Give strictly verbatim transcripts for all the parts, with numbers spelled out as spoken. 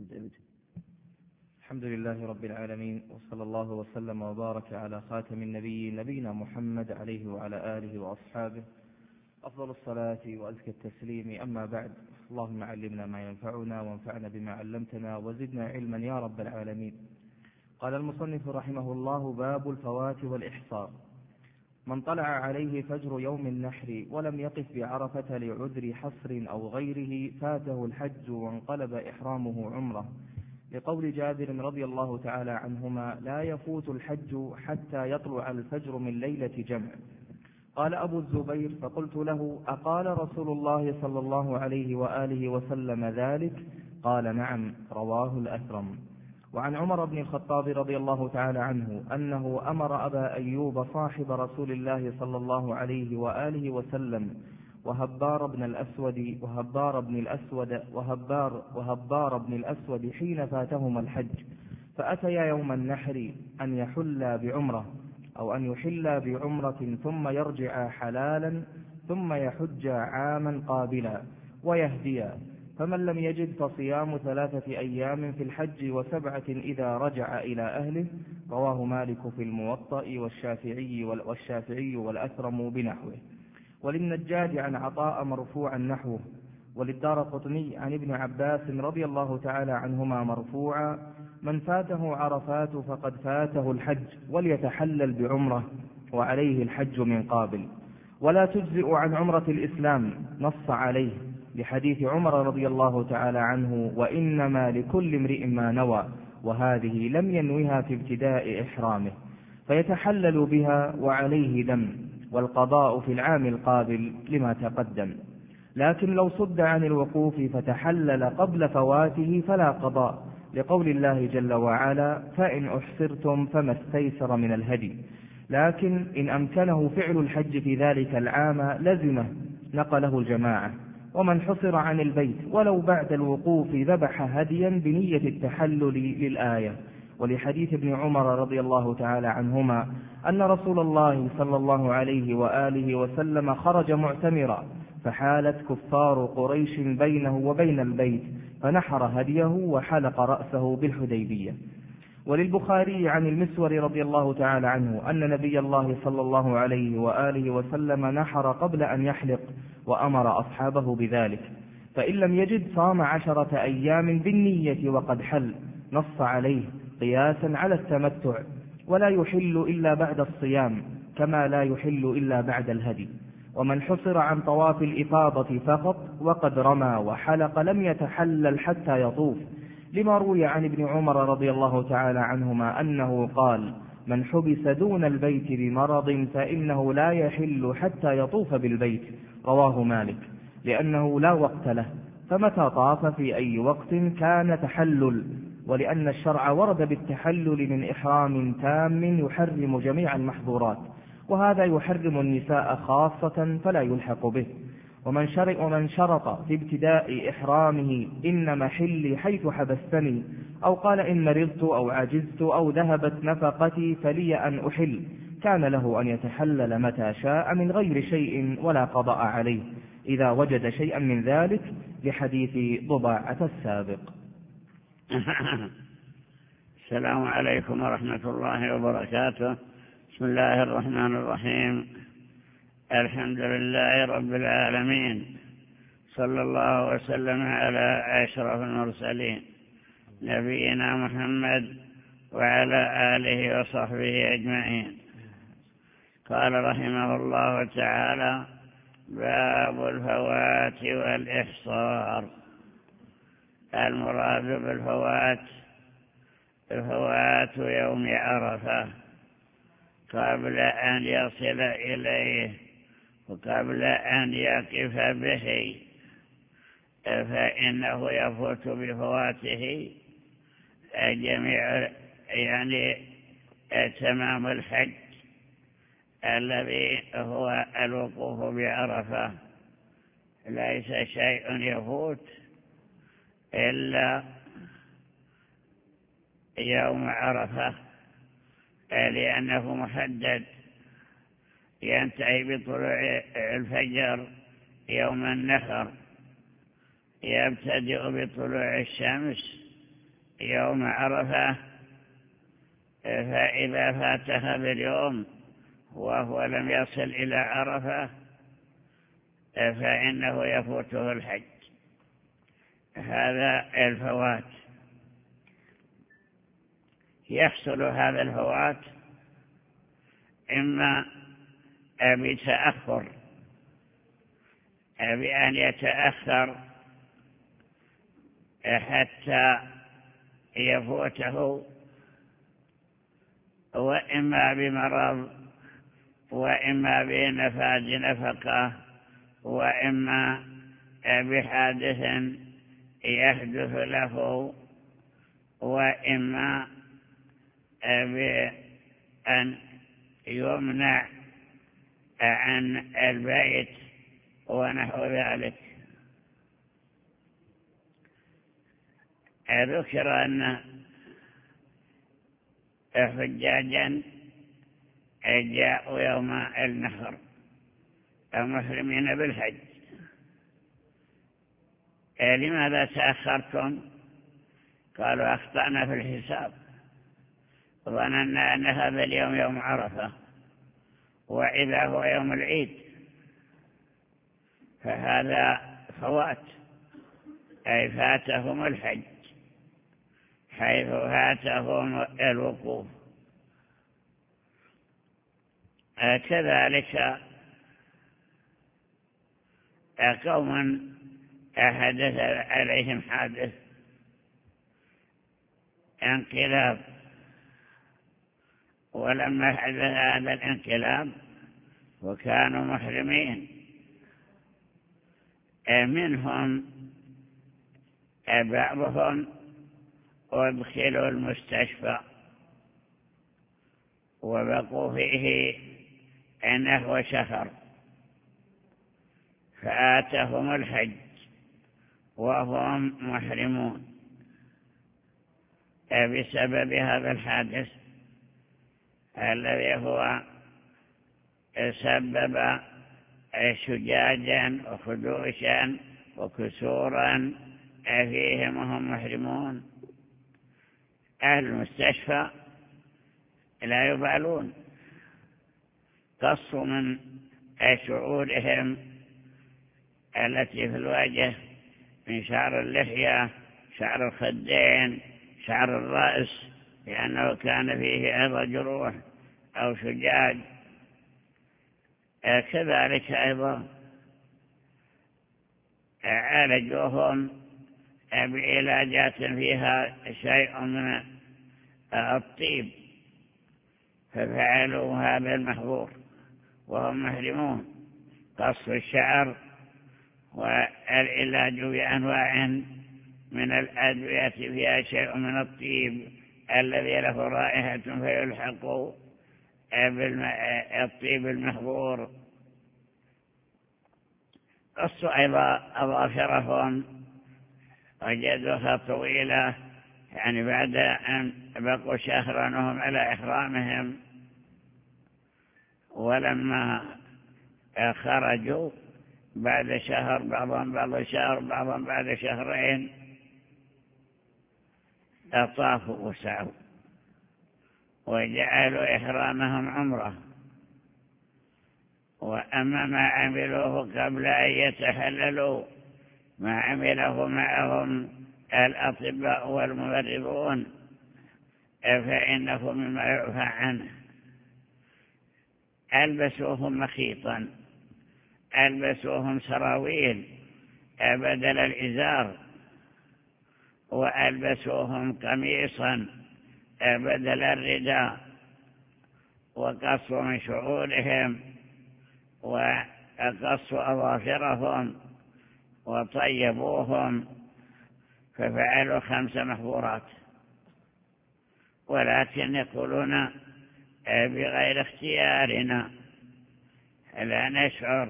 الحمد لله رب العالمين، وصلى الله وسلم وبارك على خاتم النبيين نبينا محمد عليه وعلى آله وأصحابه أفضل الصلاة وأزكى التسليم. أما بعد، اللهم علمنا ما ينفعنا وانفعنا بما علمتنا وزدنا علما يا رب العالمين. قال المصنف رحمه الله: باب الفوات والإحصار. من طلع عليه فجر يوم النحر ولم يقف بعرفة لعذر حصر أو غيره فاته الحج وانقلب إحرامه عمره، لقول جابر رضي الله تعالى عنهما: لا يفوت الحج حتى يطلع الفجر من ليلة جمع. قال أبو الزبير: فقلت له: أقال رسول الله صلى الله عليه وآله وسلم ذلك؟ قال: نعم. رواه الأثرم. وعن عمر بن الخطاب رضي الله تعالى عنه أنه أمر أبا أيوب صاحب رسول الله صلى الله عليه وآله وسلم وهبار بن الأسود وهبار بن الأسود وهبار وهبار بن الأسود حين فاتهما الحج فأتيا يوم النحر أن يحلا بعمرة أو أن يحلا بعمرة ثم يرجع حلالا ثم يحج عاما قابلا ويهديا، فمن لم يجد فصيام ثلاثة أيام في الحج وسبعة إذا رجع إلى أهله. رواه مالك في الموطأ والشافعي والشافعي والأثرم بنحوه. وللنجاد عن عطاء مرفوعا نحوه. وللدارقطني عن ابن عباس رضي الله تعالى عنهما مرفوعا: من فاته عرفات فقد فاته الحج وليتحلل بعمرة وعليه الحج من قابل. ولا تجزئ عن عمرة الإسلام، نص عليه لحديث عمر رضي الله تعالى عنه: وإنما لكل امرئ ما نوى، وهذه لم ينوها في ابتداء إحرامه، فيتحلل بها وعليه دم، والقضاء في العام القابل لما تقدم. لكن لو صد عن الوقوف فتحلل قبل فواته فلا قضاء، لقول الله جل وعلا: فإن أحصرتم فما استيسر من الهدي. لكن إن أمكنه فعل الحج في ذلك العام لزمه، نقله الجماعة. ومن حصر عن البيت ولو بعد الوقوف ذبح هديا بنية التحلل للآية، ولحديث ابن عمر رضي الله تعالى عنهما أن رسول الله صلى الله عليه وآله وسلم خرج معتمرا فحالت كفار قريش بينه وبين البيت فنحر هديه وحلق رأسه بالحديبية. وللبخاري عن المسور رضي الله تعالى عنه أن نبي الله صلى الله عليه وآله وسلم نحر قبل أن يحلق وأمر أصحابه بذلك، فإن لم يجد صام عشرة أيام بالنية وقد حل، نص عليه قياسا على التمتع. ولا يحل إلا بعد الصيام كما لا يحل إلا بعد الهدي. ومن حصر عن طواف الإفاضة فقط وقد رمى وحلق لم يتحلل حتى يطوف، لما روي عن ابن عمر رضي الله تعالى عنهما أنه قال: من حبس دون البيت بمرض فإنه لا يحل حتى يطوف بالبيت. رواه مالك، لأنه لا وقت له، فمتى طاف في أي وقت كان تحلل، ولأن الشرع ورد بالتحلل من إحرام تام يحرم جميع المحظورات، وهذا يحرم النساء خاصة فلا يلحق به. ومن شرط, ومن شرط في ابتداء إحرامه إن محلي حيث حبستني، أو قال إن مرضت أو عجزت أو ذهبت نفقتي فلي أن أحل، كان له أن يتحلل متى شاء من غير شيء ولا قضاء عليه إذا وجد شيئا من ذلك، لحديث ضباعة السابق. السلام عليكم ورحمة الله وبركاته. بسم الله الرحمن الرحيم. الحمد لله رب العالمين، صلى الله وسلم على أشرف المرسلين نبينا محمد وعلى آله وصحبه أجمعين. قال رحمه الله تعالى: باب الفوات والإحصار. المراد بالفوات فوات يوم عرفة قبل أن يصل إليه وقبل أن يقف به، فإنه يفوت بفواته جميع يعني تمام الحج الذي هو الوقوف بعرفة. ليس شيء يفوت إلا يوم عرفة، لأنه محدد، ينتهي بطلوع الفجر يوم النحر، يبتدئ بطلوع الشمس يوم عرفة فإذا فاتها باليوم وهو لم يصل إلى عرفة فإنه يفوته الحج. هذا الفوات يحصل هذا الفوات إما بتأخر بأن يتأخر حتى يفوته، وإما بمرض، وإما بنفاذ نفقة، وإما بحادث يحدث له، وإما بأن يمنع عن البيت ونحو ذلك. ذكر أن حجاجا جاءوا يوم النحر محرمين بالحج: لماذا تأخرتم؟ قالوا: أخطأنا في الحساب، ظننا أن هذا اليوم يوم عرفة وإذا هو يوم العيد، فهذا فوات، أي فاتهم الحج حيث فاتهم الوقوف. كذلك قوم حدث عليهم حادث انقلاب، ولما حدث هذا الانقلاب وكانوا محرمين منهم بعضهم وادخلوا المستشفى وبقوا فيه نحو شهر، فآتهم الحج وهم محرمون بسبب هذا الحادث الذي هو سبب شجاجا وخدوشا وكسورا فيهم وهم محرمون. أهل المستشفى لا يبالون، قصوا من شعورهم التي في الوجه من شعر اللحية، شعر الخدين، شعر الرأس، لأنه كان فيه أيضا جروح أو شجاج. كذلك أيضا عالجوهم بعلاجات فيها شيء من الطيب، ففعلوا هذا المحظور وهم محرمون: قص الشعر والعلاج بأنواع من الأدوية فيها شيء من الطيب الذي له رائحة فيلحق بالطيب المحظور. قصوا أيضا أظافرهم وجدوها طويلة، يعني بعد أن بقوا شهرا وهم على إحرامهم، ولما خرجوا بعد شهر، بعضهم بعض شهر، بعضهم بعد شهرين، طافوا وسعوا وجعلوا إحرامهم عمره. وأما ما عملوه قبل أن يتحللوا، ما عمله معهم الأطباء والممرضون، فإنه مما يعفى عنه. ألبسوهم مخيطا، ألبسوهم سراويل بدل الإزار، وألبسوهم قميصا بدل الرداء، وقصوا من شعورهم وقصوا أظافرهم وطيبوهم، ففعلوا خمس محظورات. ولكن يقولون بغير اختيارنا، لا نشعر،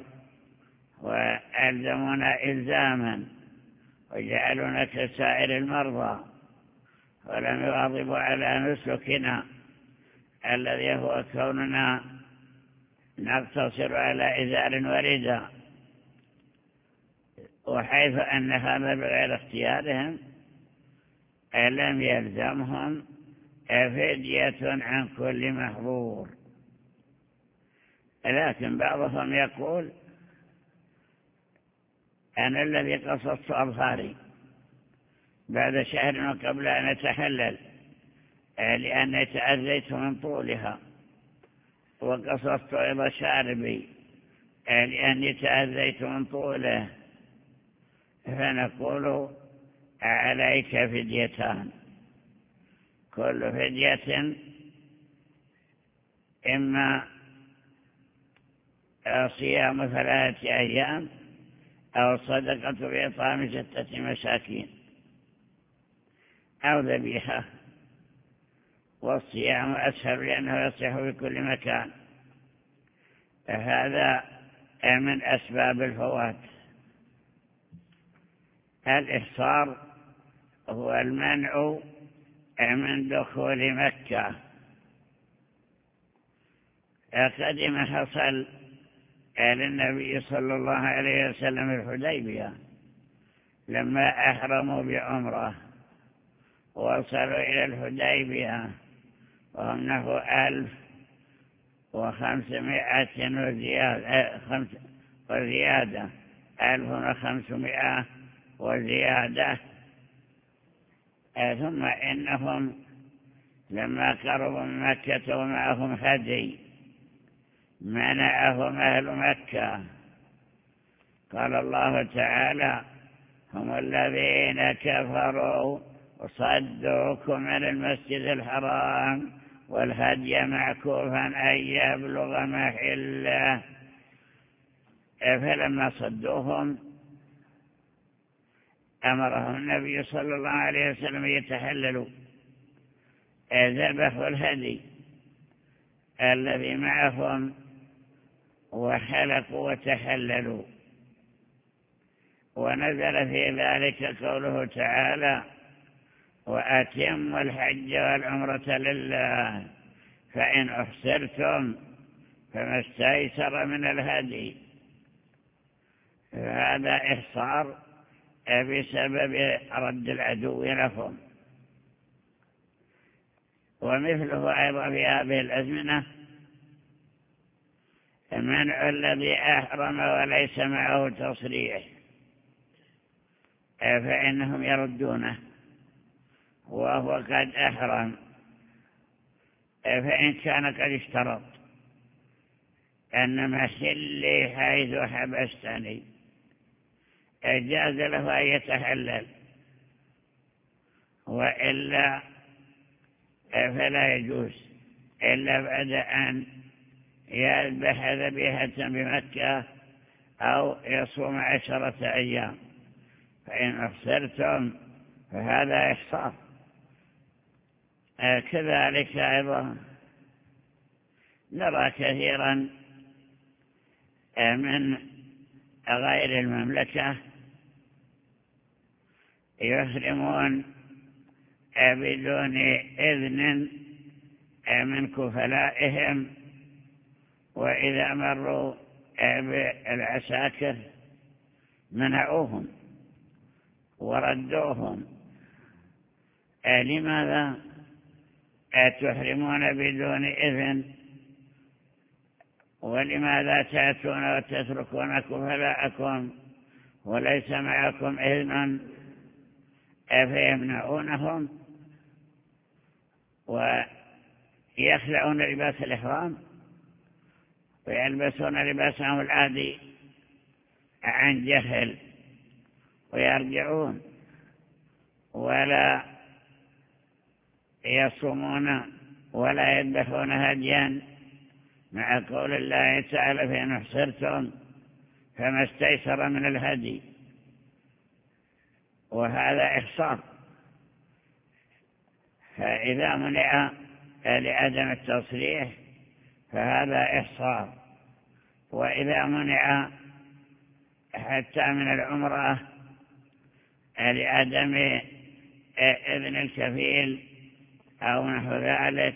وألزمونا إلزاما وجعلونا كسائر المرضى، ولم يواظبوا على نسكنا الذي هو كوننا نقتصر على إزار ورداء. وحيث أن هذا بغير اختيارهم، لم يلزمهم فدية عن كل محظور. لكن بعضهم يقول أنا الذي قصصت أظهاري بعد شهر وقبل أن أتحلل لأني تأذيت من طولها، وقصصت إلى شاربي لأني تأذيت من طوله، فنقول عليك فديتان، كل فدية إما صيام ثلاثة أيام أو صدقة بإطعام ستة مساكين أو ذبيحة. والصيام أسهل لأنه يصح في كل مكان، هذا من أسباب الفوات. الإحصار هو المنع من دخول مكة. قدم حصل للنبي صلى الله عليه وسلم الحديبية لما أحرموا بعمره، وصلوا إلى الحديبية وهم نحو ألف وخمسمائة وزيادة ألف وخمسمائة وزيادة. ثم إنهم لما قربوا من مكة ومعهم هدي منعهم أهل مكة. قال الله تعالى هم الذين كفروا وصدوكم عن المسجد الحرام والهدي معكوفا أن يبلغ محله. فلما صدوهم أمرهم النبي صلى الله عليه وسلم يتحللوا، ذبحوا الهدي الذي معهم وحلقوا وتحللوا. ونزل في ذلك قوله تعالى وأتموا الحج والعمرة لله فإن أحسرتم فما استيسر من الهدي. هذا إحصار بسبب رد العدو لهم. ومثله أيضا في هذه الأزمنة منع الذي أحرم وليس معه تصريح، فإنهم يردونه وهو قد أحرم، فإن كان قد اشترط أن محلي حيث حبستني جاز له أن يتحلل، وإلا فلا يجوز إلا بعد أن يذبح ذبيحة بمكة أو يصوم عشرة أيام. فإن أحصرتم فهذا إحصار. كذلك أيضا نرى كثيرا من غير المملكة يحرمون بدون إذن من كفلائهم، وإذا مروا بالعساكر منعوهم وردوهم. لماذا تحرمون بدون إذن؟ ولماذا تأتون وتتركون كفلاءكم وليس معكم إذن؟ فيمنعونهم ويخلعون لباس الإحرام ويلبسون لباسهم العادي عن جهل ويرجعون ولا يصومون ولا يذبحون هديا، مع قول الله تعالى فإن أحصرتم فما استيسر من الهدي. وهذا إحصار. فإذا منع لعدم التصريح فهذا إحصار، وإذا منع حتى من العمرة لعدم إذن الكفيل أو نحو ذلك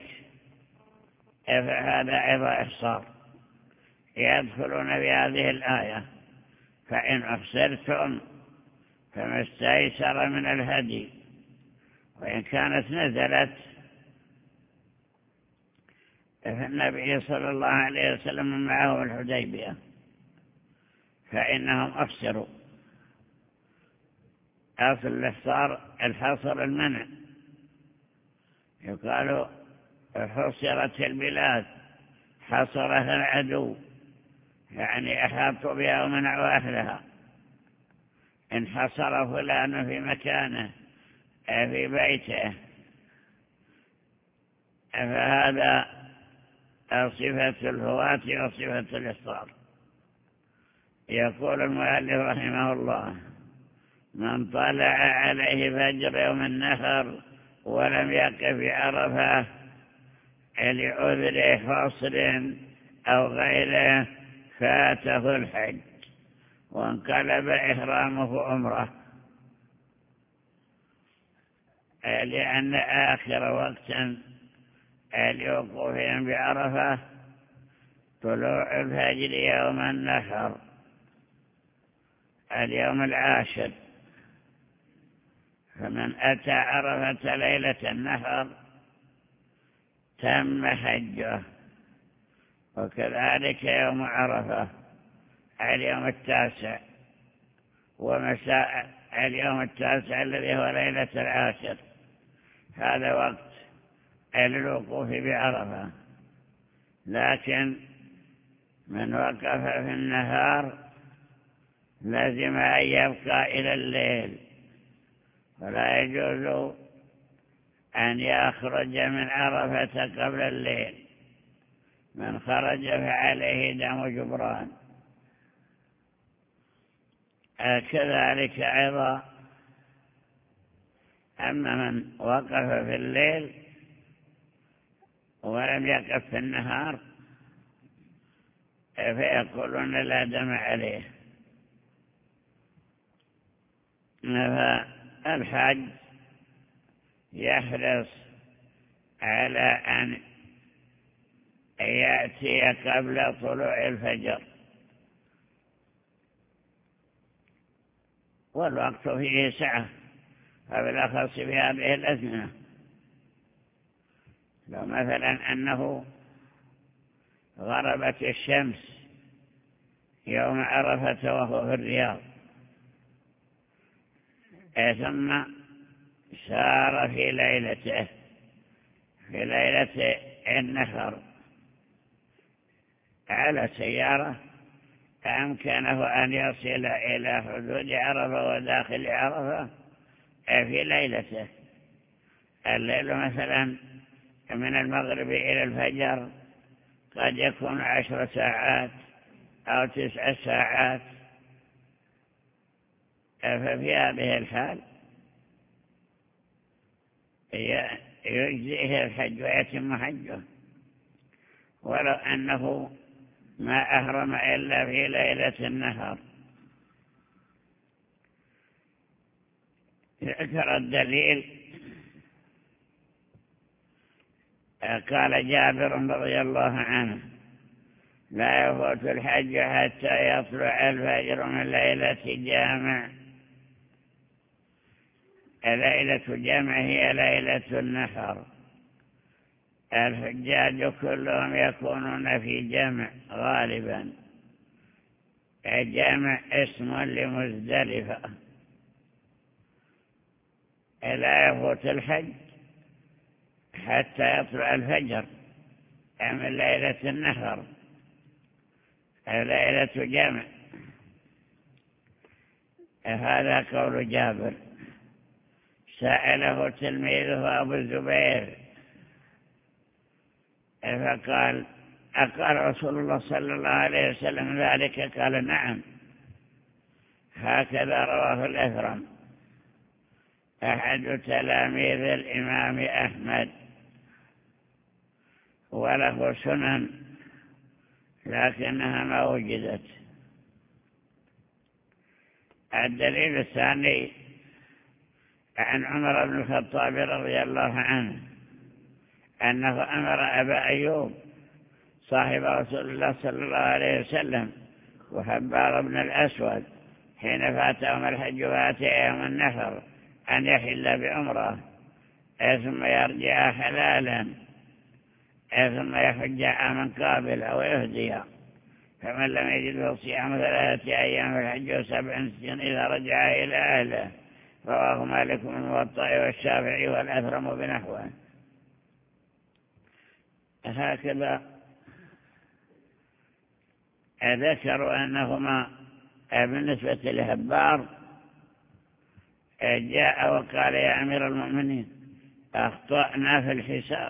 فهذا أيضا إحصار. يدخلون بهذه الآية فإن أحصرتم فما استيسر من الهدي. وإن كانت نزلت فالنبي صلى الله عليه وسلم معه الحديبية فإنهم أفسروا. أصل الإحصار الحصر المنع، يقال حصرت البلاد حصرها العدو، يعني أحاطوا بها ومنعوا أهلها. إن حصر فلان في مكانه في بيته فهذا صفة الهواة وصفة الإحصار. يقول المؤلف رحمه الله: من طلع عليه فجر يوم النحر ولم يقف بعرفة لعذر حصر أو غيره فاته الحج وانقلب إحرامه عمره، لأن آخر وقت لوقوفهم بعرفة طلوع الفجر يوم النحر اليوم العاشر، فمن أتى عرفة ليلة النحر تم حجه. وكذلك يوم عرفة اليوم التاسع ومساء اليوم التاسع الذي هو ليلة العاشر، هذا وقت للوقوف بعرفة. لكن من وقف في النهار لازم أن يبقى إلى الليل، ولا يجوز أن يخرج من عرفة قبل الليل. من خرج فعليه دم جبران. كذلك أيضا أما من وقف في الليل ولم يقف في النهار فيقولون لا دم عليه. فالحج يحرص على أن يأتي قبل طلوع الفجر، والوقت فيه سعة، فبالأخص في هذه الأزمنة. لو مثلا أنه غربت الشمس يوم عرفة وهو في الرياض ثم سار في ليلته في ليلة النحر على سيارة، أمكنه أن يصل إلى حدود عرفة وداخل عرفة في ليلته. الليل مثلا من المغرب إلى الفجر قد يكون عشر ساعات أو تسع ساعات، ففي هذه الحال يجزئه الحج ويتم حجه، ولو أنه ما أهرم إلا في ليلة النهار. ذكر الدليل قال جابر رضي الله عنه: لا يفوت الحج حتى يطلع الفجر من ليلة جامع. ليلة جامع هي ليلة النحر. الحجاج كلهم يكونون في جامع غالبا. جامع اسم لمزدلفة. لا يفوت الحج حتى يطلع الفجر من ليلة النحر، ليلة جامع. هذا قول جابر. سأله تلميذه أبو الزبير فقال: أقال رسول الله صلى الله عليه وسلم ذلك؟ قال: نعم، هكذا رواه الأثرم أحد تلاميذ الإمام أحمد، وله سنن لكنها ما وجدت. الدليل الثاني عن عمر بن الخطاب رضي الله عنه أنه أمر أبا أيوب صاحب رسول الله صلى الله عليه وسلم وحبار بن الأسود حين فاتهم الحج واتى يوم النحر أن يحل بعمره، ثم يرجع حلالا ثم يحج عاما قابلا ويهدي. فمن لم يجد فصيام ثلاثة أيام في الحج وسبع سنين إذا رجع إلى أهله. رواه مالك بن الموطأ والشافعي والأثرم بنحوه. هكذا ذكروا أنهما بالنسبة لهبار جاء وقال يا أمير المؤمنين أخطأنا في الحساب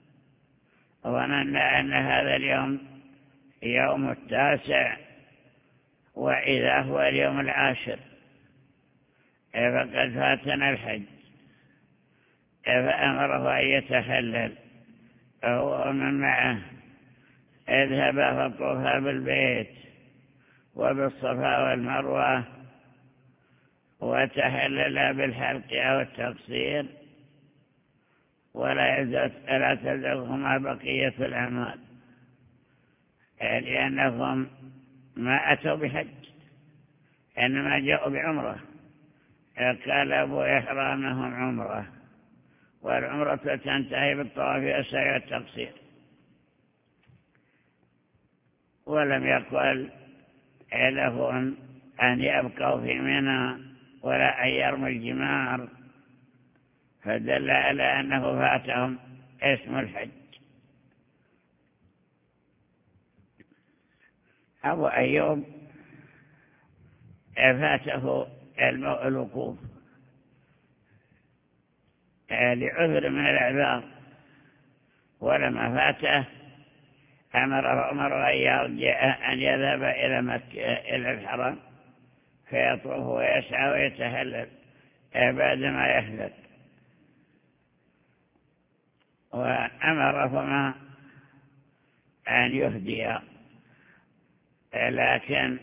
ظننا أن هذا اليوم يوم التاسع وإذا هو اليوم العاشر فقد فاتنا الحج. فأمره أن يتحلل هو ومن معه. اذهب فطوفا بالبيت وبالصفا والمروة وتحلل بالحلق أو التقصير ولا لا تلزمهما بقية الأعمال لأنهم ما أتوا بحج إنما جاءوا بعمرة. قال أبو إحرامهم عمرة والعمرة تنتهي بالطواف والسعي والتقصير. ولم يقل لهم أن يبقوا في منى ولا أن يرموا الجمار فدل على أنه فاتهم اسم الحج. أبو أيوب فاته الوقوف لعذر من الأعذار ولما فاته أمر عمر أن يرجع أن يذهب إلى مكة إلى الحرم فيطوف ويسعى ويتهلل بعدما يهلك. وأمرهما أن يهديا لكن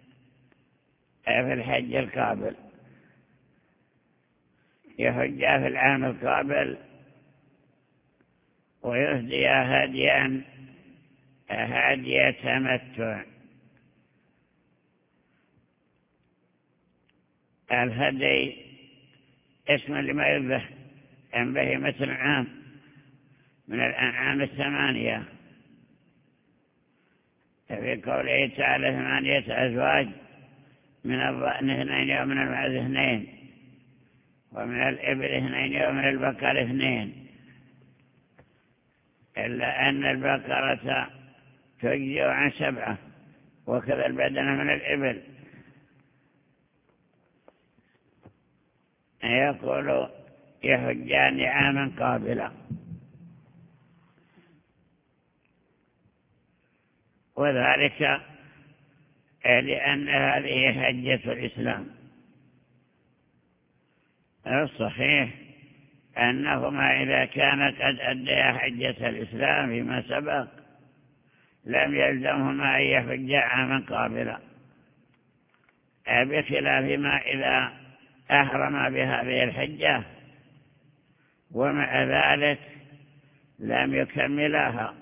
في الحج القابل يهجا في العام القابل ويهديا هديا هدي تمتع. الهدي اسم لما يذبح عن بهيمة العام من الأنعام الثمانية في قوله تعالى ثمانية أزواج من الضأن اثنين ومن المعز اثنين ومن الإبل اثنين ومن البقر اثنين إلا أن البقرة تجزئ عن سبعة وكذا البدن من الإبل. يقول يحجان عاما قابلا. وذلك لأن هذه حجة الإسلام. الصحيح أنهما إذا كانت قد أديا حجة الإسلام فيما سبق لم يلزمهما أن يحجا عاما قابلا بخلاف ما إذا أحرم بهذه الحجة ومع ذلك لم يكملها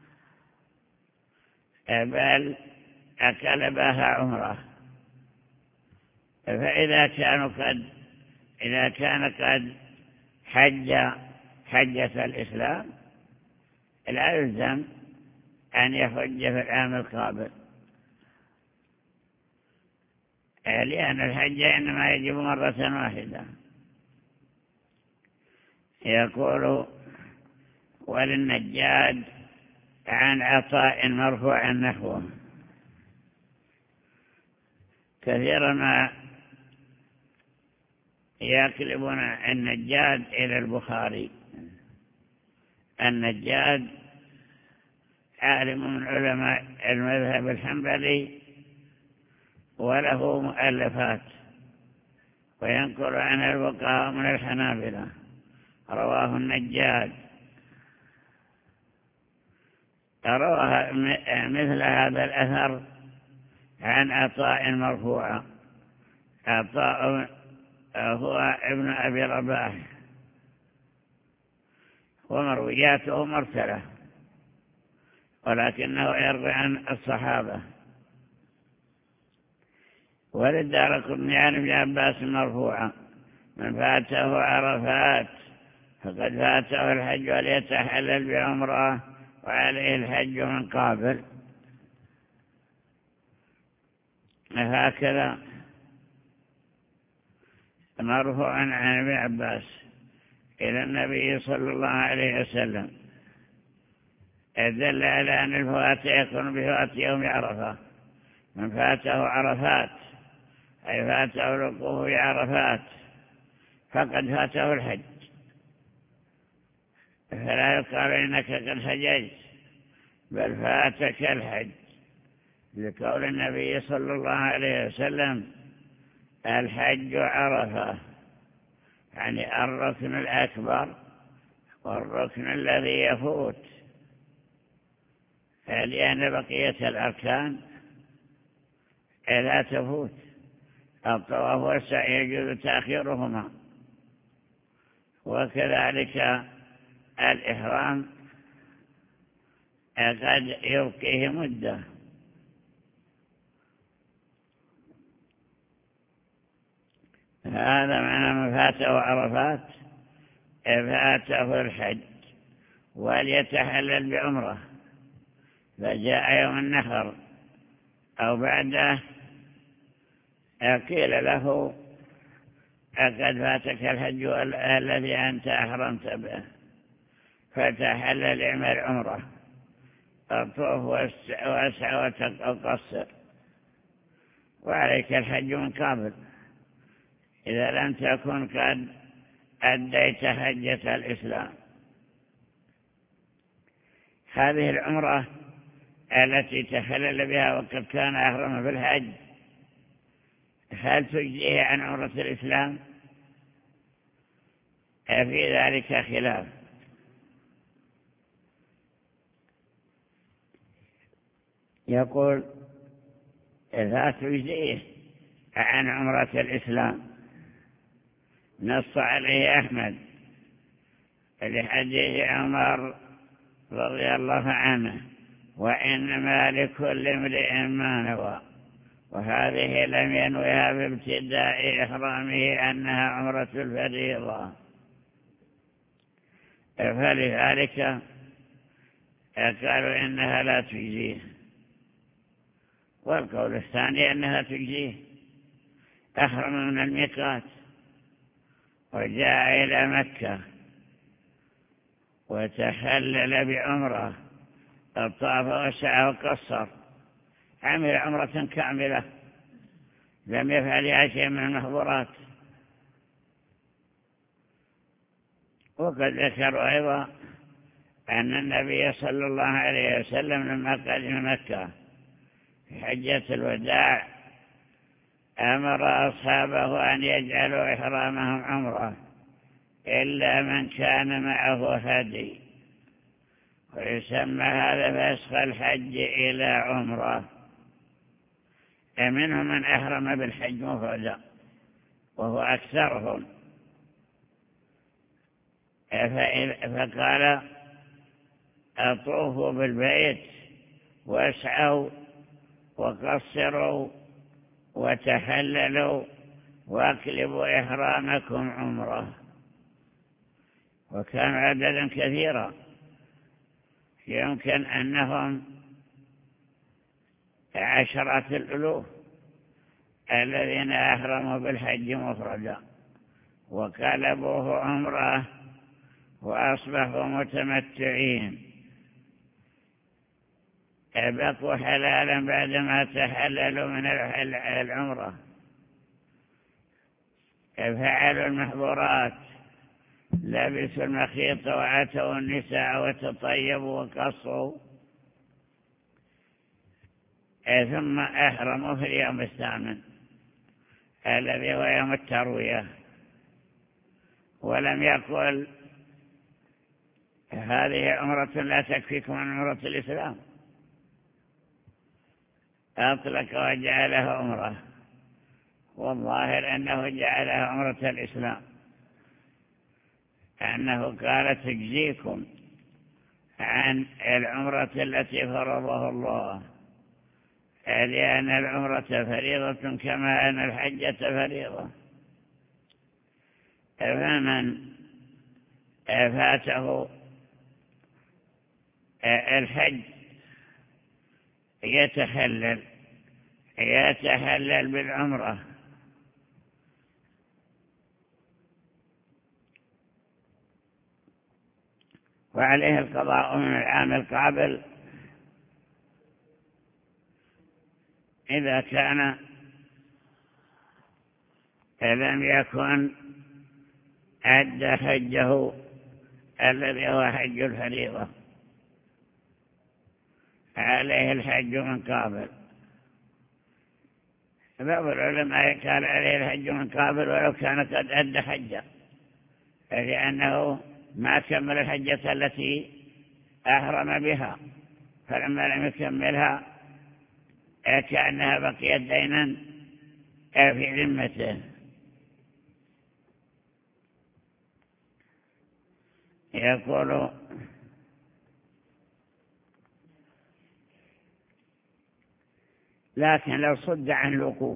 بل أكلبها عمره. فإذا كانوا قد إذا كان قد حج حجة الإسلام لا يلزم أن يحج في العام القابل لأن الحج إنما يجب مرة واحدة. يقول وللنجاد عن عطاء مرفوع نحوه. كثيرا ما يقلبون النجاد إلى البخاري. النجاد عالم من علماء المذهب الحنبلي وله مؤلفات وينقل عن الفقهاء من الحنابلة. رواه النجاد رواه مثل هذا الأثر عن عطاء مرفوع. عطاء هو ابن أبي رباح ومروياته مرسلة ولكنه يروي عن الصحابة. وللدارقطني عن ابن عباس مرفوعا من فاته عرفات فقد فاته الحج وليتحلل بعمره وعليه الحج من قابل. هكذا مرفوعا عن ابن عباس إلى النبي صلى الله عليه وسلم دل على أن الفوات يكون بفوات يوم عرفة. من فاته عرفات أي فاته الوقوف بعرفات فقد فاته الحج، فلا يقال إنك قد حججت، بل فاتك الحج، لقول النبي صلى الله عليه وسلم الحج عرفة، يعني الركن الأكبر والركن الذي يفوت، لأن بقية الأركان لا تفوت. الطواف والسعي يجوز تأخيرهما، وكذلك الإحرام قد يبقيه مدة. هذا معنى من فاته عرفات فاته الحج وليتحلل بعمره، فجاء يوم النحر أو بعده قيل له قد فاتك الحج الذي أنت أحرمت به، فتحلل اعمل عمره، الطوف واسع وقصر، وعليك الحج من قبل إذا لم تكن قد أديت حجة الإسلام. هذه العمرة التي تحلل بها وقد كان أحرم بالحج هل تجزيه عن عمرة الإسلام؟ في ذلك خلاف. يقول لا تجزيه عن عمرة الإسلام، نص عليه أحمد لحديث عمر رضي الله عنه وإنما لكل امرئ ما نوى، وهذه لم ينوها بابتداء إحرامه أنها عمرة الفريضة، فلذلك قالوا إنها لا تجزيه. والقول الثاني أنها تجزيه، أحرم من الميقات وجاء إلى مكة وتحلل بعمره، الطاف وسعى وقصر، عمل عمرة كاملة لم يفعل شيء من المحظورات. وقد ذكروا أيضا أن النبي صلى الله عليه وسلم لما قدم مكة في حجة الوداع أمر أصحابه أن يجعلوا إحرامهم عمرة إلا من كان معه هدي، ويسمى هذا فسخ الحج إلى عمرة. منهم من أحرم بالحج مفردا وهو أكثرهم، فقال أطوفوا بالبيت واسعوا وقصروا وتحللوا واقلبوا إحرامكم عمره. وكان عددا كثيرا، يمكن أنهم عشرات الألوف الذين أحرموا بالحج مفردا وقلبوه عمره وأصبحوا متمتعين، بقوا حلالا بعدما تحللوا من العمرة، فعلوا المحظورات، لبسوا المخيط وعتوا النساء وتطيبوا وقصوا، ثم أحرموا في اليوم الثامن الذي هو يوم التروية. ولم يقل هذه عمرة لا تكفيكم عن عمرة الإسلام، أطلق وجعلها عمرة، والظاهر أنه جعلها عمرة الإسلام، أنه قال تجزيكم عن العمرة التي فرضها الله، لأن العمرة فريضة كما أن الحجة فريضة. فمن فاته الحج يتحلل يتحلل بالعمرة، وعليه القضاء من العام القابل إذا كان لم يكن أدى حجه الذي هو حج الفريضة، عليه الحج من قابل. بعض العلماء قال عليه الحج من قابل ولو كان قد أدى حجه، لأنه ما كمل الحجة التي أحرم بها، فلما لم يكملها كأنها بقيت دينا في ذمته. يقول لكن لو صد عن الوقوف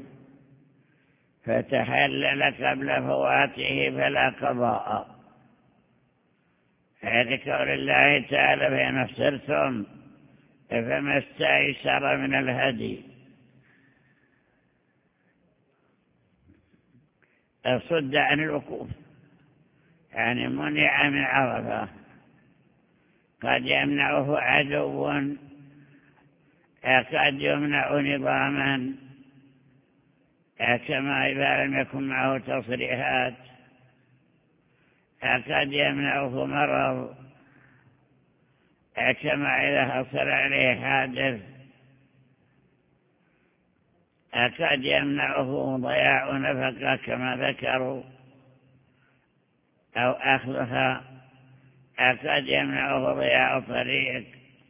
فتحلل قبل فواته فلا قضاء، هذا قول الله تعالى فإن أفسرتم فما استيسر من الهدي. صد عن الوقوف يعني منع من عرفة، قد يمنعه عدو، قد يمنع نظاما كما إذا لم يكن معه تصريحات، قد يمنعه مرض كما إذا حصل عليه حادث، قد يمنعه ضياع نفقة كما ذكروا أو أخذها، قد يمنعه ضياع طريق،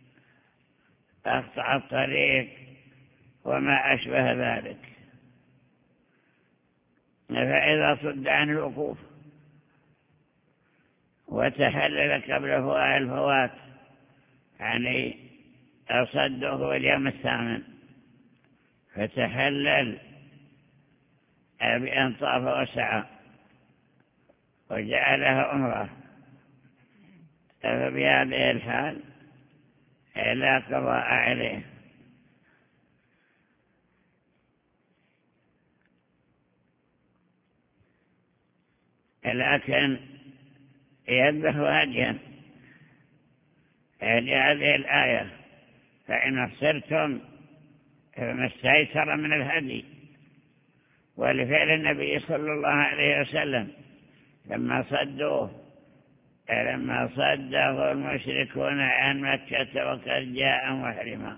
أقطع الطريق وما أشبه ذلك. فإذا صد عن الوقوف وتحلل قبل الفوات، يعني صده اليوم الثامن، فتحلل بأن طاف وسعى وجعلها عمره، فبهذه الحال لا قضاء عليه. لكن يذبح هديا لهذه الآية فإن أفسرتم فما استيسر من الهدي، ولفعل النبي صلى الله عليه وسلم لما صدوه لما صده المشركون عن مكة وقد جاء محرما،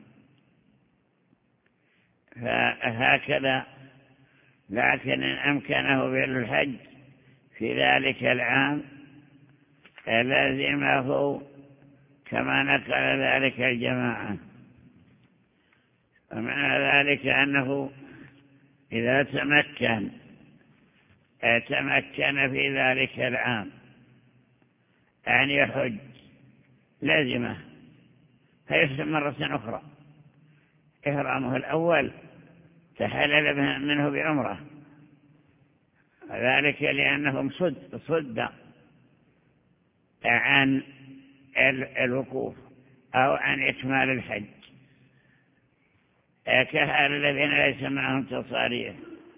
فهكذا. لكن إن أمكنه بالحج في ذلك العام لازمه كما نقل ذلك الجماعة. ومعنى ذلك أنه إذا تمكن تمكن في ذلك العام أن يحج لازمه فيسلم مرة أخرى. إحرامه الأول تحلل منه بعمره، ذلك لأنهم صد, صد عن الوقوف أو عن إكمال الحج، كهؤلاء الذين ليس معهم تصاريح.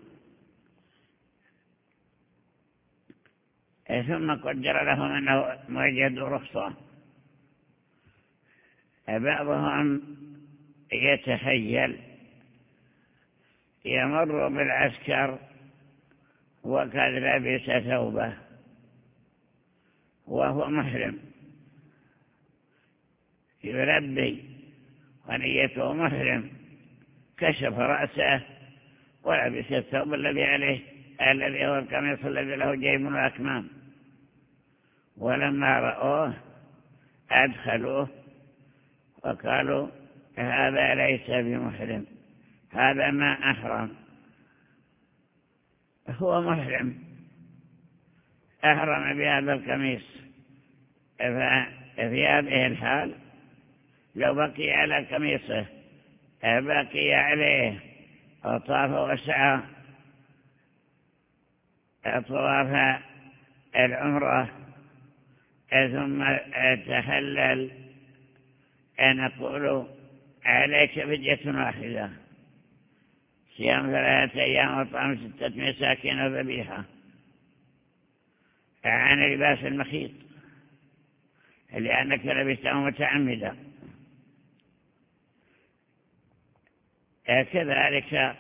ثم قدر لهم أنه وجدوا رخصة. بعضهم يتخيل يمر بالعسكر وقد لبس ثوبه وهو محرم، يلبي ونيته محرم، كشف رأسه ولبس الثوب الذي عليه الذي هو القميص الذي له جيب وأكمام، ولما رأوه أدخلوه وقالوا هذا ليس بمحرم، هذا ما أحرم. هو محرم أحرم بهذا القميص، ففي هذه الحال لو بقي على قميصه بقي عليه وطاف وسعى طواف العمرة ثم تحلل نقول عليك فدية واحدة، صيام ثلاثة أيام وطعام ستة مساكين وذبيحة عن لباس المخيط لأنك لبسته متعمدا. كذلك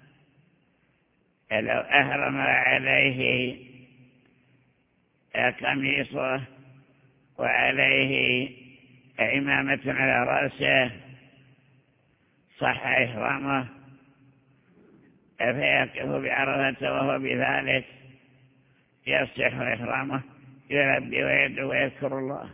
لو أهرم عليه قميصه وعليه عمامة على رأسه صح إحرامه، فيقف بعرفة وهو بذلك يصح إحرامه، يلبي ويدعو ويذكر الله.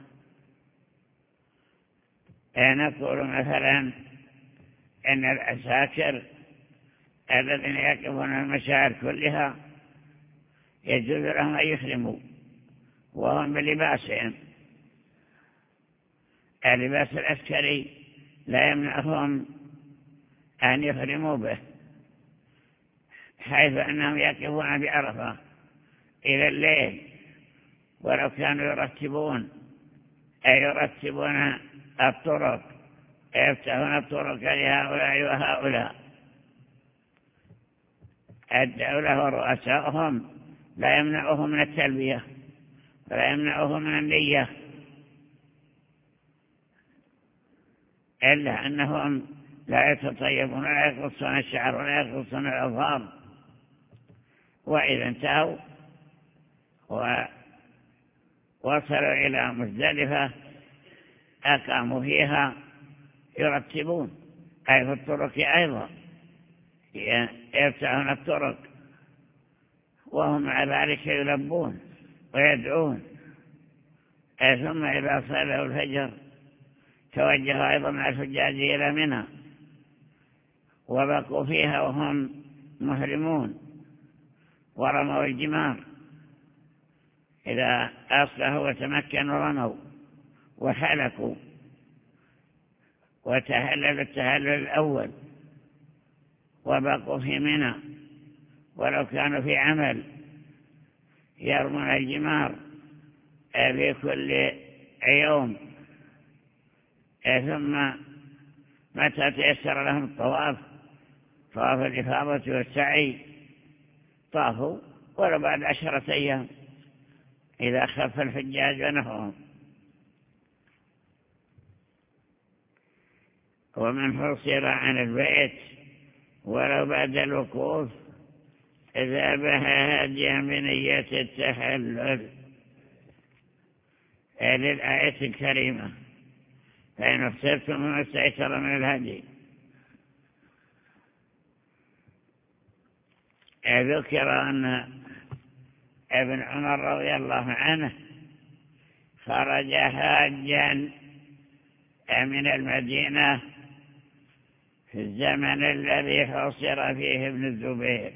نقول مثلا إن العساكر الذين يقفون المشاعر كلها يجوز لهم أن يحرموا وهم بلباسهم. اللباس العسكري لا يمنعهم أن يحرموا به، حيث أنهم يقفون بعرفة إلى الليل، ولو كانوا يرتبون أي يرتبون الطرق، يفتحون الطرق لهؤلاء وهؤلاء. الدولة ورؤسائهم لا يمنعهم من التلبية ولا يمنعهم من النية، إلا أنهم لا يتطيبون ولا يقصون الشعر ولا يقصون الأظهار. وإذا انتهوا ووصلوا إلى مزدلفة أقاموا فيها يرتبون، أي في الطرق أيضا يفتحون الطرق، وهم مع ذلك يلبون ويدعون. ثم إذا صلوا الفجر توجهوا أيضا مع الحجاج إلى منى وبقوا فيها وهم محرمون، ورموا الجمار إذا أصلحوا وتمكنوا رموا وحلقوا وتهللوا التهلل الأول وبقوا في منى، ولو كانوا في عمل يرمون الجمار في كل يوم. ثم متى تيسر لهم الطواف طواف الإفاضة والسعي طافوا، ولو بعد عشرة أيام إذا خف الحجاج ونحوهم. ومن فصل عن البيت ولو بعد الوقوف ذبح هديا بنية التحلل للآية الكريمة، فإن اخترتم ما استيسر من الهدي. ذكر أن ابن عمر رضي الله عنه خرج حاجا من المدينة في الزمن الذي حصر فيه ابن الزبير.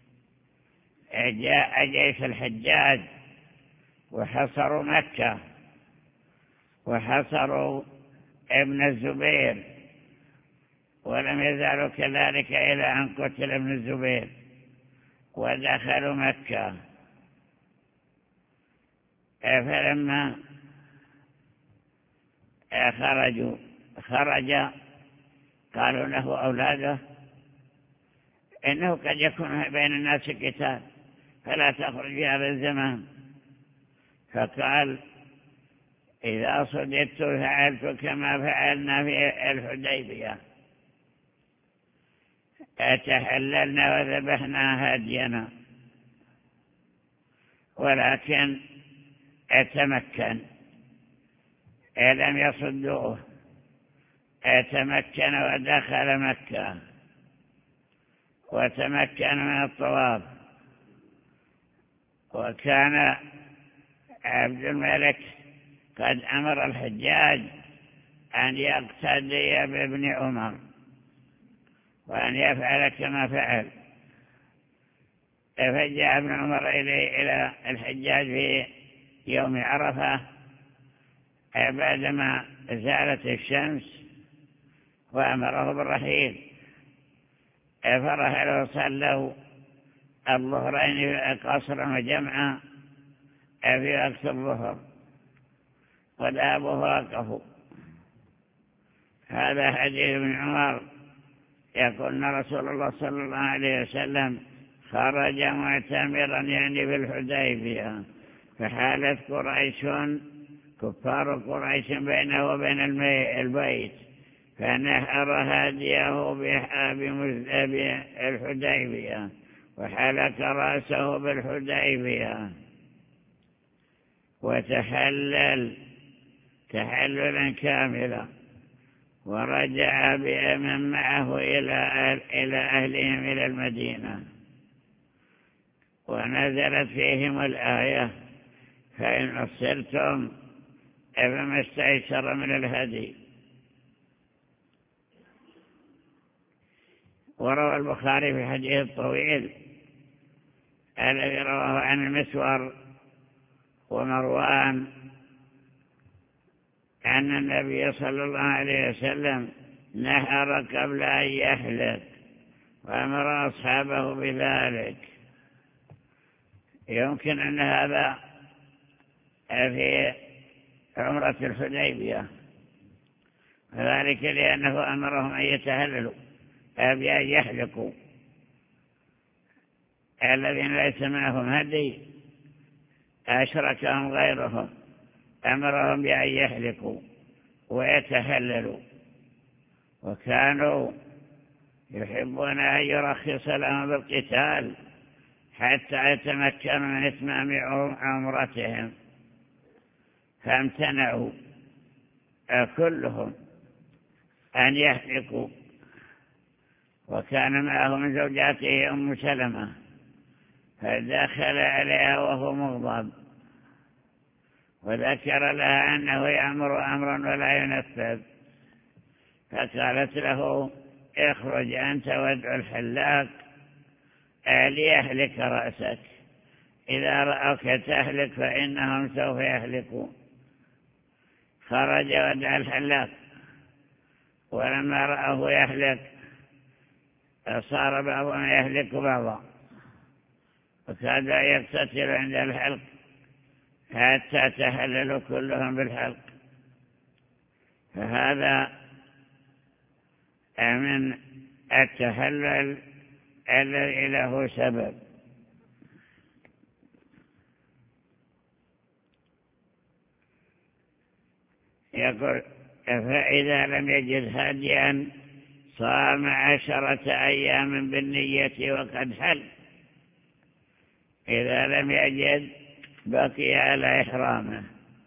جاء جيش الحجاج وحصروا مكة وحصروا ابن الزبير، ولم يزالوا كذلك إلى أن قتل ابن الزبير ودخلوا مكة. فلما خرجوا خرج قالوا له أولاده إنه قد يكون بين الناس قتال فلا تخرج في هذا الزمان. فقال إذا صددت فعلت كما فعلنا في الحديبية، تحللنا وذبحنا هدينا، ولكن أتمكن لم يصدوه، أتمكن ودخل مكة وتمكن من الطواف. وكان عبد الملك قد أمر الحجاج أن يقتدي بابن عمر وأن يفعل كما فعل. فجاء ابن عمر إليه إلى الحجاج في يوم عرفة بعدما زالت الشمس وأمره بالرحيل، فرحلوا وصلوا الظهرين قصرا وجمعا في وقت الظهر. وذهبوا ووقفوا. هذا حديث ابن عمر يقول أن رسول الله صلى الله عليه وسلم خرج معتمرا يعني في الحديبية، فحالت قريش كفار قريش بينه وبين البيت، فنحر هديه بالحديبية وحلق رأسه بالحديبية وتحلل تحللا كاملا، ورجع بمن معه إلى أهلهم إلى المدينة، ونزلت فيهم الآية: فإن أصرتم فما استيسر من الهدي. وروى البخاري في حديث الطويل الذي رواه عن المسور ومروان أن النبي صلى الله عليه وسلم نحر قبل أن يحلق، وأمر أصحابه بذلك. يمكن أن هذا في عمرة الحديبية، وذلك لأنه أمرهم أن يتهللوا بأن يحلقوا. الذين ليس معهم هدي أشركهم غيرهم، أمرهم بأن يحلقوا ويتهللوا، وكانوا يحبون أن يرخص لهم بالقتال حتى يتمكنوا من إتمام عمرتهم، فامتنعوا كلهم أن يحلقوا. وكان معه من زوجاته أم سلمة، فدخل عليها وهو مغضب وذكر لها أنه يأمر أمرا ولا ينفذ، فقالت له: اخرج أنت وادع الحلاق ليهلك رأسك، إذا رأوك تهلك فإنهم سوف يهلكون. خرج ودع الحلاق، ولما رأوه يهلك صار بعضهم يهلك بعضا، وكاد يقتتل عند الحلق حتى تهللوا كلهم بالحلق. فهذا من التهلل الذي له سبب. يقول: فإذا لم يجد هديا صام عشرة أيام بالنية وقد حل. إذا لم يجد بقي على إحرامه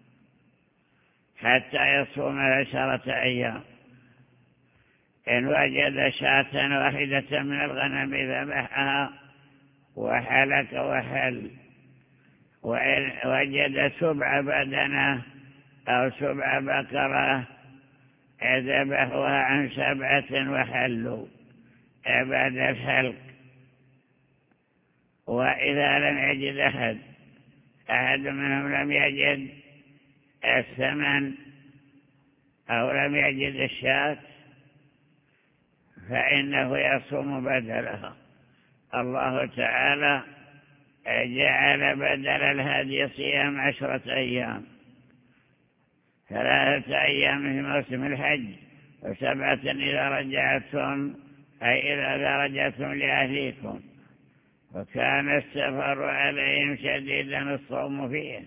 حتى يصوم عشرة أيام. إن وجد شاة واحدة من الغنم ذبحها وحلق وحل، وإن وجد سبع بدنة أو سبع بقرة ذبحوها عن سبعة وحلوا بعد الحلق. وإذا لم يجد أحد أحد منهم لم يجد الثمن أو لم يجد الشاة فإنه يصوم بدلها. الله تعالى جعل بدل الهدي صيام عشرة أيام، ثلاثة أيام في موسم الحج، وسبعة إذا رجعتم أي إذا رجعتم لأهليكم، وكان السفر عليهم شديدا الصوم فيه،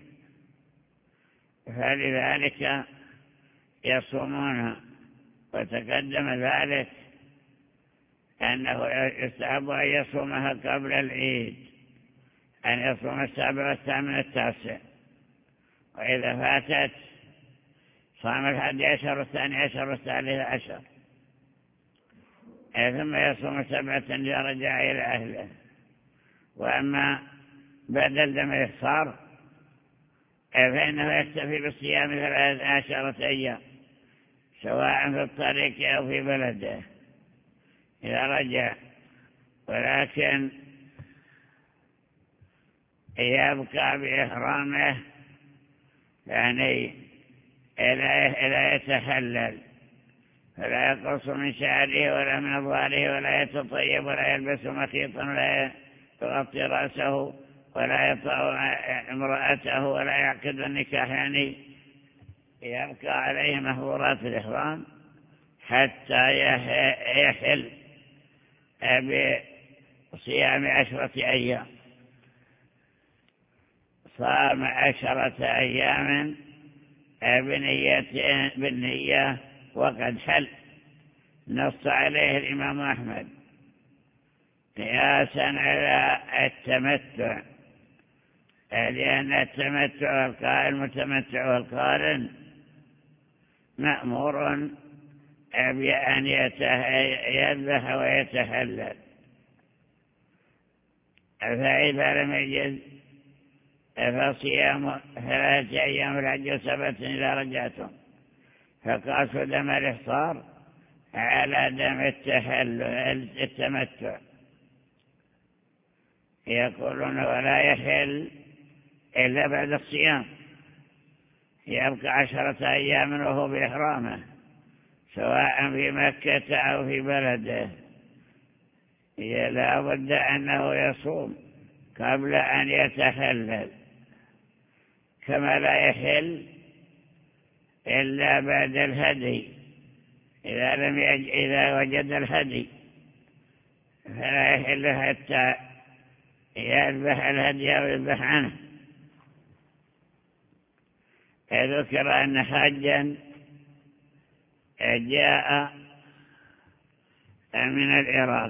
فلذلك يصومون. وتقدم ذلك أنه يستحب أن يصومها قبل العيد، أن يصوم السابع والثامن التاسع، وإذا فاتت صام الحادي عشر والثاني عشر والثالث عشر، ثم يصوم سبعة إذا رجع إلى أهله. وأما بدل دم الإفطار فإنه يكتفي بالصيام ثلاث عشرة أيام سواء في الطريق أو في بلده إذا رجع، ولكن يبقى بإحرامه يعني لا يتحلل، فلا يقص من شعره ولا من أظهاره، ولا يتطيب ولا يلبس مخيطا، ولا يغطي رأسه، ولا يطأ امرأته، ولا يعقد النكاح يعني يبقى عليه محظورات الإحرام حتى يحل بصيام عشرة أيام. صام عشرة أيام بنية, بالنية وقد حل. نص عليه الإمام أحمد قياسا على التمتع، لأن التمتع المتمتع والقارن مأمور بأن يذبح ويتحلل، فإذا لم يجد فصيام ثلاثة أيام الحج وسبعة إذا رجعتم، فقاس دم الإحصار على دم التحلل التمتع. يقولون ولا يحل إلا بعد الصيام، يبقى عشرة أيام وهو بإحرامه سواء في مكة أو في بلده، لا بد أنه يصوم قبل أن يتحلل، كما لا يحل إلا بعد الهدي إذا لم يج... إذا وجد الهدي فلا يحل حتى يذبح الهدي أو يذبح عنه. ذكر أن حاجا جاء من العراق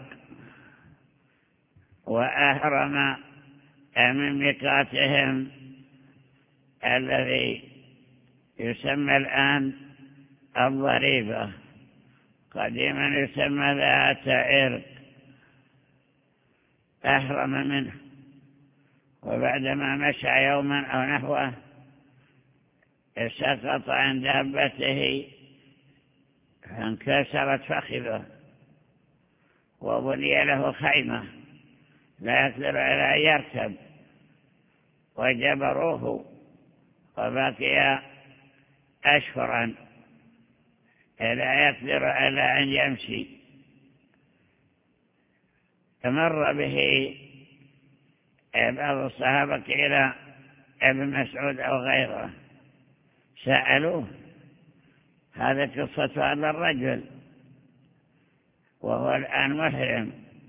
وأحرم من ميقاتهم الذي يسمى الآن الضريبة، قديما يسمى ذات عرق، أحرم منه، وبعدما مشى يوما أو نحوه سقط عن دابته فانكسرت فخذه، وبني له خيمة لا يقدر على أن يركب، وجبروه وبقي أشهرا لا يقدر على أن يمشي. مر به بعض الصحابة إلى ابن مسعود أو غيره سألوه، هذا قصة هذا الرجل وهو الآن محرم،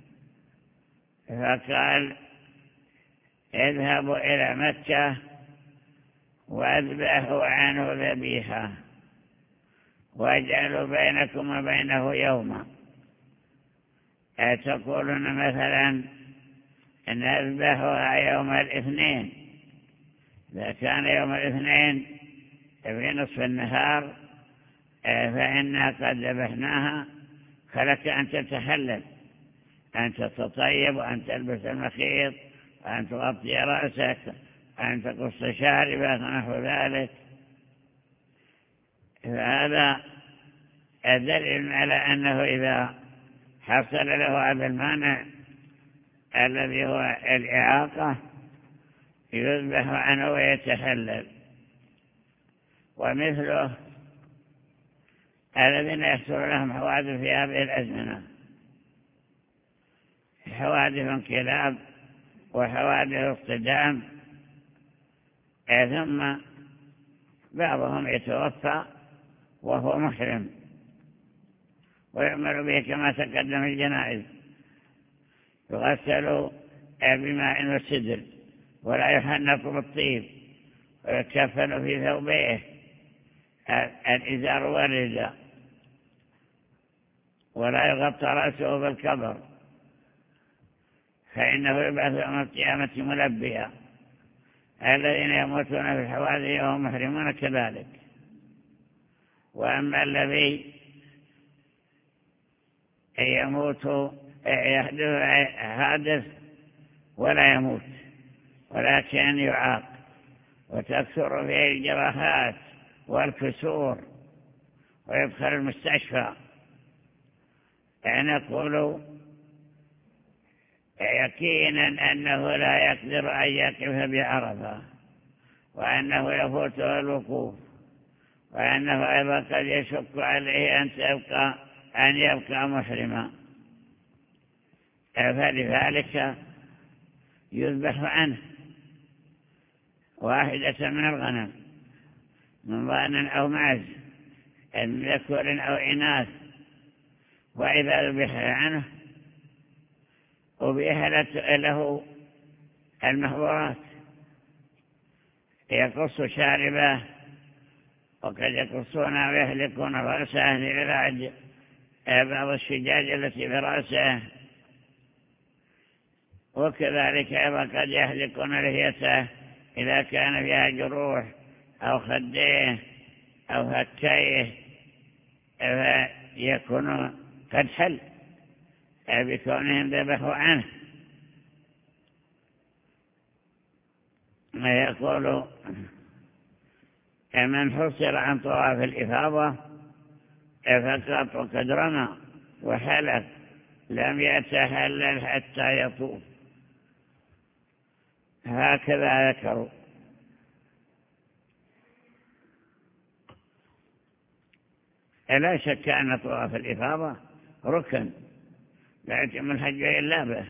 فقال اذهبوا إلى مكة واذبحوا عنه ذبيحة واجعلوا بينكم وبينه يوما. تقولون مثلا نذبحها يوم الاثنين، إذا كان يوم الاثنين في نصف النهار فإنا قد ذبحناها، فلك أن تتحلل، أن تتطيب وأن تلبس المخيط وأن تغطي رأسك، أن تقص شاربك ونحو ذلك. فهذا دليل على أنه إذا حصل له هذا المانع الذي هو الإعاقة يذبح عنه ويتحلل. ومثله الذين يحصل لهم حوادث في هذه الأزمنة، حوادث انقلاب وحوادث اصطدام، ثم بعضهم يتوفى وهو محرم ويعمل به كما تقدم الجنائز، يغسل بماء وسدر ولا يحنط بالطيب ويكفن في ثوبيه الإزار والرداء ولا يغطى رأسه بالكبر، فإنه يبعث يوم القيامة ملبيا. الذين يموتون في الحوادث وهم محرمون كذلك. وأما الذي يموت يحدث حادث ولا يموت ولكن يعاق وتكثر فيه الجراحات والكسور ويدخل المستشفى، نقول يقينا أنه لا يقدر أن يقف بعرفة، وأنه يفوته الوقوف، وأنه أيضا قد يشك عليه أن تبقى أن يبقى محرما، فلذلك يذبح عنه واحدة من الغنم من ضأن أو معز، من ذكور أو إناث، وإذا ذبح عنه أبيح له المحظورات، يقص شاربه، وقد يقصون ويهلكون رأسه لعلاج بعض الشجاج التي برأسه، وكذلك أيضا قد يهلكون لحيته إذا كان فيها جروح أو خديه أو هكيه، فيكون قد حل بكونهم ذبحوا عنه. ما يقول من حصر عن طواف الإفاضة فقط وقد رمى وحلق لم يتهلل حتى يطوف، هكذا ذكروا. لا شك أن طواف الإفاضة ركن لا يتم الحج إلا به،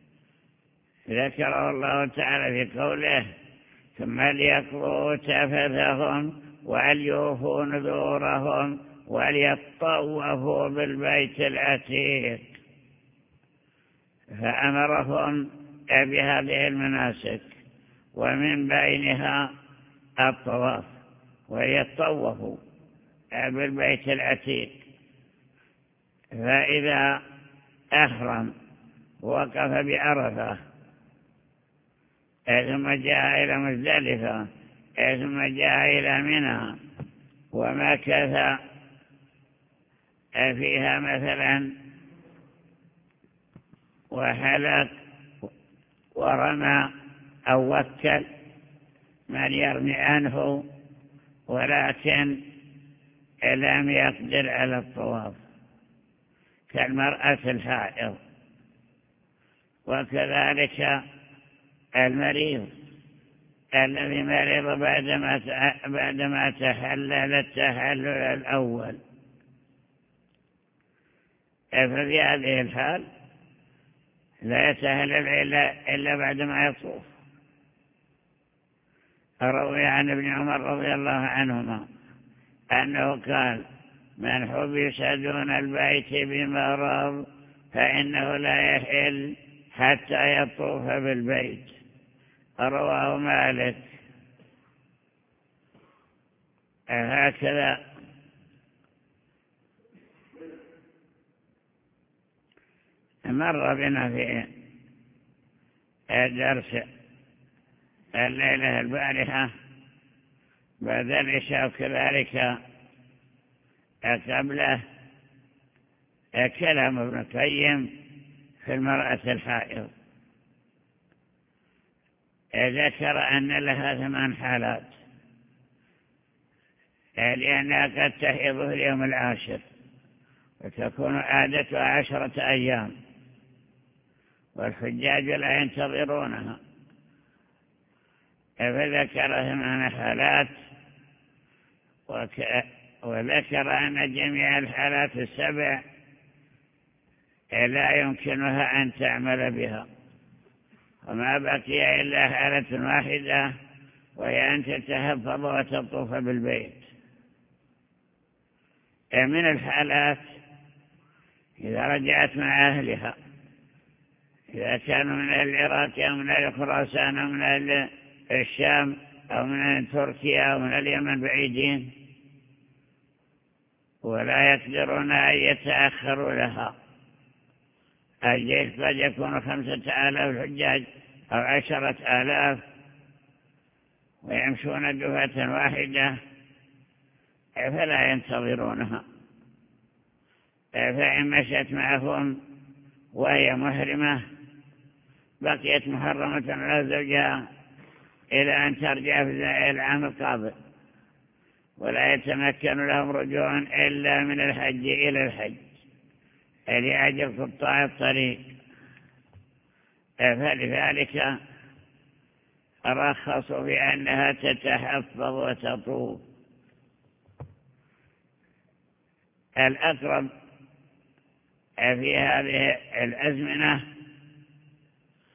ذكره الله تعالى في قوله ثم ليقضوا تفثهم وليوفوا نذورهم وليطوفوا بالبيت العتيق، فأمرهم بهذه المناسك ومن بينها الطواف، وليطوفوا بالبيت العتيق. فإذا أحرم وقف بعرفة ثم جاء إلى مزدلفة ثم جاء إلى منى ومكث فيها مثلا وحلق ورمى أو وكل من يرمي عنه ولكن لم يقدر على الطواف كالمرأة الحائض، وكذلك المريض الذي مرض بعدما بعدما تحلل التحلل الأول، ففي هذه الحال لا يتهلل إلا, إلا بعدما يطوف. روي عن ابن عمر رضي الله عنهما أنه قال من حبس دون البيت بمرض فإنه لا يحل حتى يطوف بالبيت، رواه مالك. هكذا مر بنا في الدرس الليلة البارحة بعد العشاء وكذلك قبله كلام ابن القيم في المرأة الحائض، ذكر أن لها ثمان حالات، لأنها قد تحيض في اليوم العاشر وتكون عادتها عشرة أيام والحجاج لا ينتظرونها، فذكر ثمان حالات وك... وذكر أن جميع الحالات السبع لا يمكنها أن تعمل بها، وما بقي إلا حالة واحدة وهي أن تتحفظ وتطوف بالبيت. من الحالات إذا رجعت مع أهلها، إذا كانوا من العراق أو من الخراسان أو من الشام أو من تركيا أو من اليمن بعيدين ولا يقدرون أن يتأخروا لها، الجيش قد يكون خمسة آلاف حجاج أو عشرة آلاف ويمشون دفعة واحدة فلا ينتظرونها، فإن مشت معهم وهي محرمة بقيت محرمة على زوجها إلى أن ترجع في العام القابل، ولا يتمكن لهم رجوع إلا من الحج إلى الحج لأجل قطاع الطريق، فلذلك رخصوا بأنها تتحفظ وتطوف. الأقرب في هذه الأزمنة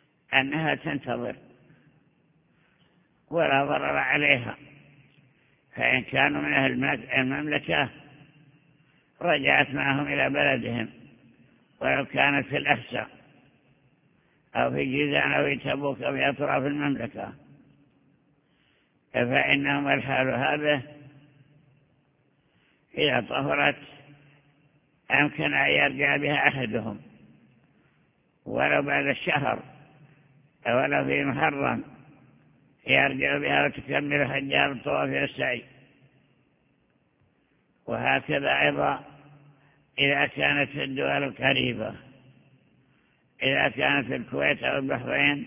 أنها تنتظر ولا ضرر عليها، فإن كانوا من أهل المملكة رجعت معهم إلى بلدهم، ولو كانت في الأحساء أو في جيزان أو في تبوك أو في أطراف المملكة، فإنهم الحال هذا إذا طهرت أمكن أن يرجع بها أحدهم ولو بعد الشهر ولو في محرم، يرجع بها وتكمل حجاب الطواف والسعي. وهكذا أيضا إذا كانت في الدول القريبة، إذا كانت في الكويت أو البحرين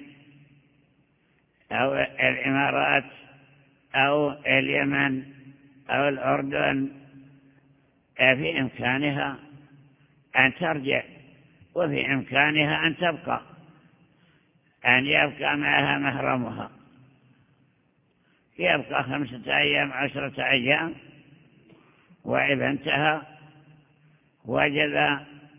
أو الإمارات أو اليمن أو الأردن، في إمكانها أن ترجع وفي إمكانها أن تبقى، أن يبقى معها محرمها، يبقى خمسة أيام عشرة أيام، وإذا انتهى وجد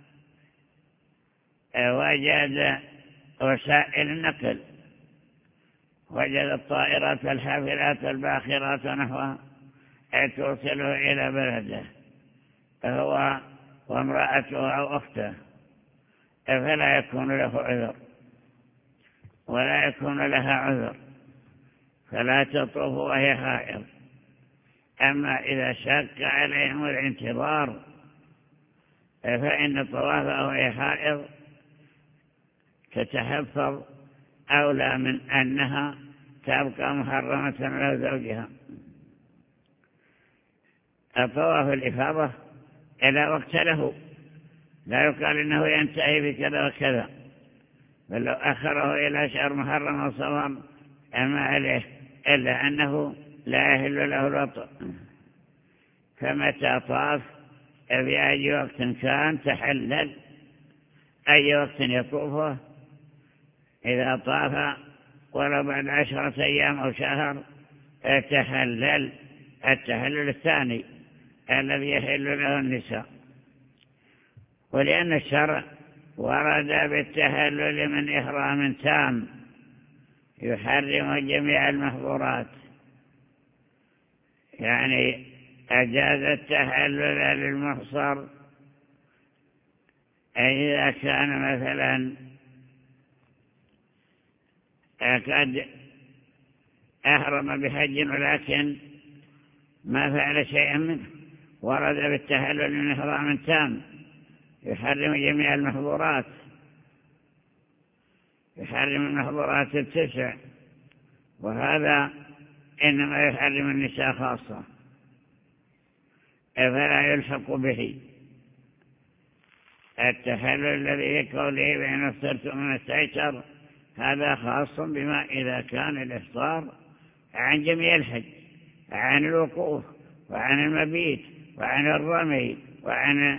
وجد وسائل النقل، وجد الطائرات والحافلات والباخرات ونحوها توصله إلى بلده هو وامرأته أو أخته، فلا يكون له عذر ولا يكون لها عذر، فلا تطوف وهي حائض. أما إذا شك عليهم الانتظار فإن طوافه وهي حائض تتحفظ أولى من أنها تبقى محرمة على زوجها. الطواف الإفاضة إلى وقت له، لا يقال إنه ينتهي بكذا وكذا، بل لو أخره إلى شهر محرم أو صوم أما عليه، إلا أنه لا يحل له الوطء، فمتى طاف في أي وقت كان تحلل، أي وقت يطوفه إذا طاف ولو بعد عشرة أيام أو شهر تحلل التحلل الثاني الذي يحل له النساء. ولأن الشرع ورد بالتحلل من إحرام تام يحرم جميع المحظورات، يعني أجاز التحلل للمحصر إذا كان مثلا قد أحرم بحج ولكن ما فعل شيئا منه، ورد بالتحلل من إحرام تام يحرم جميع المحظورات، يحرم المحظورات التسع، وهذا إنما يحرم النساء خاصة فلا يلحق به. التحلل الذي في قوله بأن افطرتم من السيطر هذا خاص بما إذا كان الإفطار عن جميع الحج، عن الوقوف وعن المبيت وعن الرمي وعن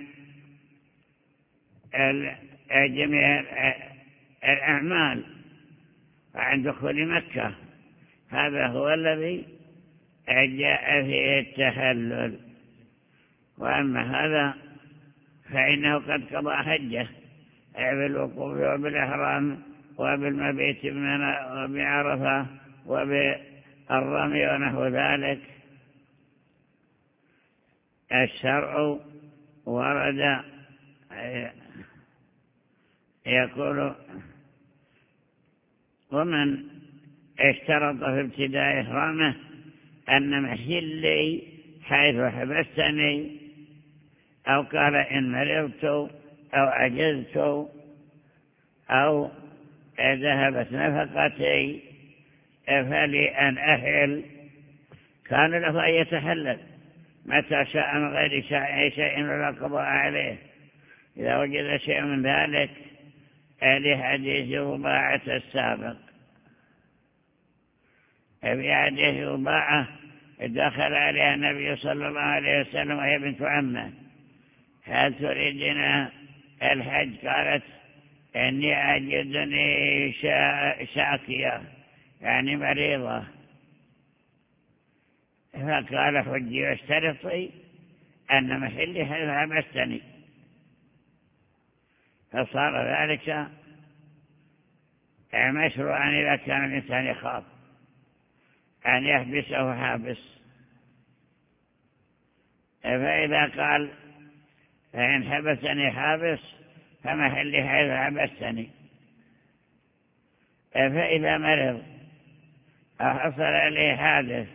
جميع الأعمال وعن دخول مكة، هذا هو الذي جاء فيه التحلل. وأما هذا فإنه قد قضى حجه بالوقوف وبالإحرام وبالمبيت بعرفة وبالرمي ونحو ذلك. الشرع ورد يقول ومن اشترط في ابتداء إحرامه أن محلي حيث حبستني، أو قال إن مرضت أو عجزت أو ذهبت نفقتي فلي أن أحل، كان له أن يتحلل متى شاء من غير شيء ولا قضاء عليه إذا وجد شيء من ذلك، لحديث رباعة السابق. في حديث رباعة دخل عليها النبي صلى الله عليه وسلم وهي بنت عمه: هل تريدنا الحج؟ قالت: إني أجدني شاكية، يعني مريضة. فقال: حجي واشترطي أن محلي حيث حبستني. فصار ذلك مشروعا إذا كان الإنسان يخاف أن يحبسه حابس. فإذا قال فإن حبسني حابس فمحلي حيث حبستني. فإذا مرض أو حصل عليه حادث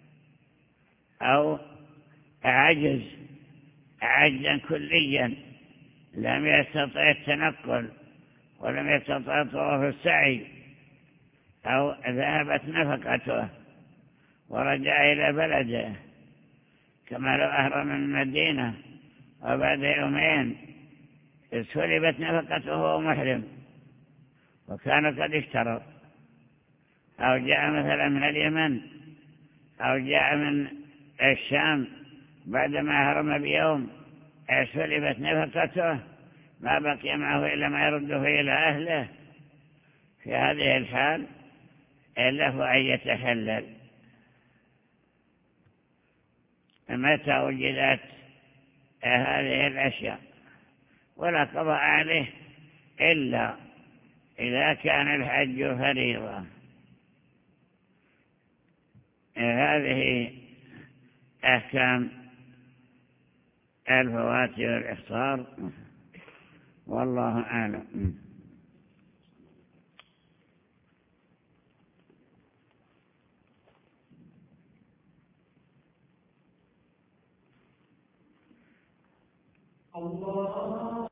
أو عجز عجزا كليا لم يستطع التنقل ولم يستطع طواف السعي أو ذهبت نفقته ورجع إلى بلده كما لو أهرم من المدينة وبعد يومين سلبت نفقته وهو محرم وكان قد اشترط، أو جاء مثلا من اليمن أو جاء من الشام بعدما أهرم بيوم سلبت نفقته ما بقي معه إلا ما يرده إلى أهله، في هذه الحال له أن يتحلل متى وجدت هذه الأشياء، ولا قضاء عليه إلا إذا كان الحج فريضة. هذه أحكام الفوات والإحصار، والله أعلم. الله